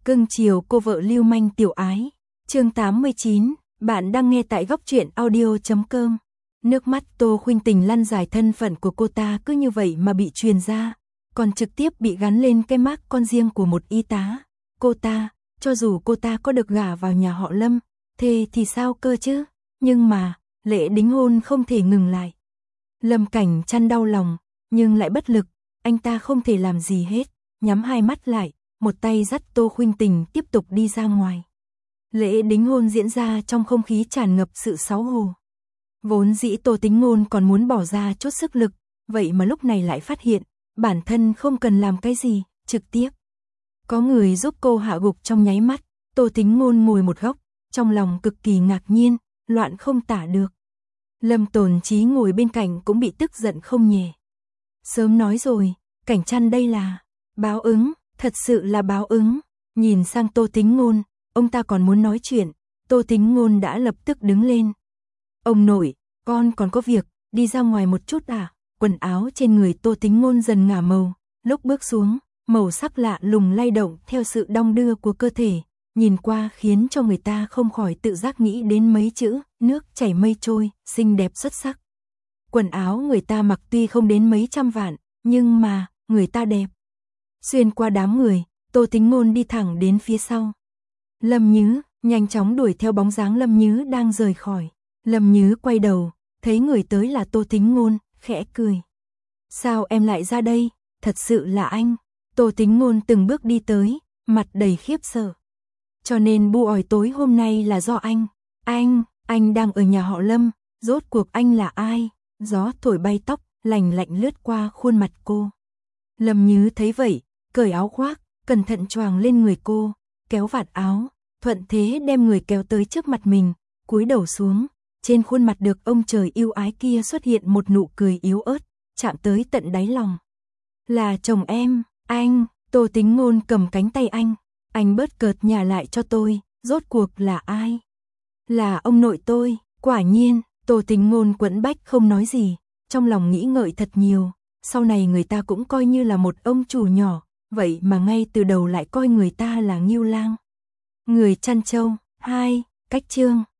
Cưng chiều cô vợ lưu manh tiểu ái. Chương 89, bạn đang nghe tại góc truyện audio.com. Nước mắt Tô Khuynh Tình lăn dài, thân phận của cô ta cứ như vậy mà bị truyền ra, còn trực tiếp bị gắn lên cái mác con riêng của một y tá. Cô ta, cho dù cô ta có được gả vào nhà họ Lâm, thế thì sao cơ chứ? Nhưng mà, lễ đính hôn không thể ngừng lại. Lâm Cảnh Trăn đau lòng, nhưng lại bất lực, anh ta không thể làm gì hết, nhắm hai mắt lại, một tay dắt Tô Khuynh Tình tiếp tục đi ra ngoài. Lễ đính hôn diễn ra trong không khí tràn ngập sự xấu hổ. Vốn dĩ Tô Tính Ngôn còn muốn bỏ ra chút sức lực, vậy mà lúc này lại phát hiện, bản thân không cần làm cái gì, trực tiếp có người giúp cô hạ gục trong nháy mắt. Tô Tính Ngôn ngồi một góc, trong lòng cực kỳ ngạc nhiên, loạn không tả được. Lâm Tồn Chí ngồi bên cạnh cũng bị tức giận không nhẹ. Sớm nói rồi, Cảnh Trăn đây là báo ứng, thật sự là báo ứng. Nhìn sang Tô Tính Ngôn, ông ta còn muốn nói chuyện, Tô Tính Ngôn đã lập tức đứng lên. Ông nội, con còn có việc, đi ra ngoài một chút à? Quần áo trên người Tô Tính Ngôn dần ngả màu, lúc bước xuống, màu sắc lạ lùng lay động theo sự đong đưa của cơ thể, nhìn qua khiến cho người ta không khỏi tự giác nghĩ đến mấy chữ, nước chảy mây trôi, xinh đẹp xuất sắc. Quần áo người ta mặc tuy không đến mấy trăm vạn, nhưng mà, người ta đẹp. Xuyên qua đám người, Tô Tính Ngôn đi thẳng đến phía sau. Lâm Nhứ, nhanh chóng đuổi theo bóng dáng Lâm Nhứ đang rời khỏi. Lâm Nhứ quay đầu, thấy người tới là Tô Tính Ngôn, khẽ cười. Sao em lại ra đây? Thật sự là anh. Tô Tính Ngôn từng bước đi tới, mặt đầy khiếp sợ. Cho nên bu ỏi tối hôm nay là do anh. Anh đang ở nhà họ Lâm, rốt cuộc anh là ai? Gió thổi bay tóc, lành lạnh lướt qua khuôn mặt cô. Lâm Nhứ thấy vậy, cởi áo khoác, cẩn thận choàng lên người cô, kéo vạt áo, thuận thế đem người kéo tới trước mặt mình, cúi đầu xuống. Trên khuôn mặt được ông trời yêu ái kia xuất hiện một nụ cười yếu ớt, chạm tới tận đáy lòng. Là chồng em, anh. Tô Tính Ngôn cầm cánh tay anh bớt cợt nhả lại cho tôi, rốt cuộc là ai? Là ông nội tôi. Quả nhiên, Tô Tính Ngôn quẫn bách không nói gì, trong lòng nghĩ ngợi thật nhiều, sau này người ta cũng coi như là một ông chủ nhỏ, vậy mà ngay từ đầu lại coi người ta là Ngưu Lang. Người chăn trâu. 2. Cách chương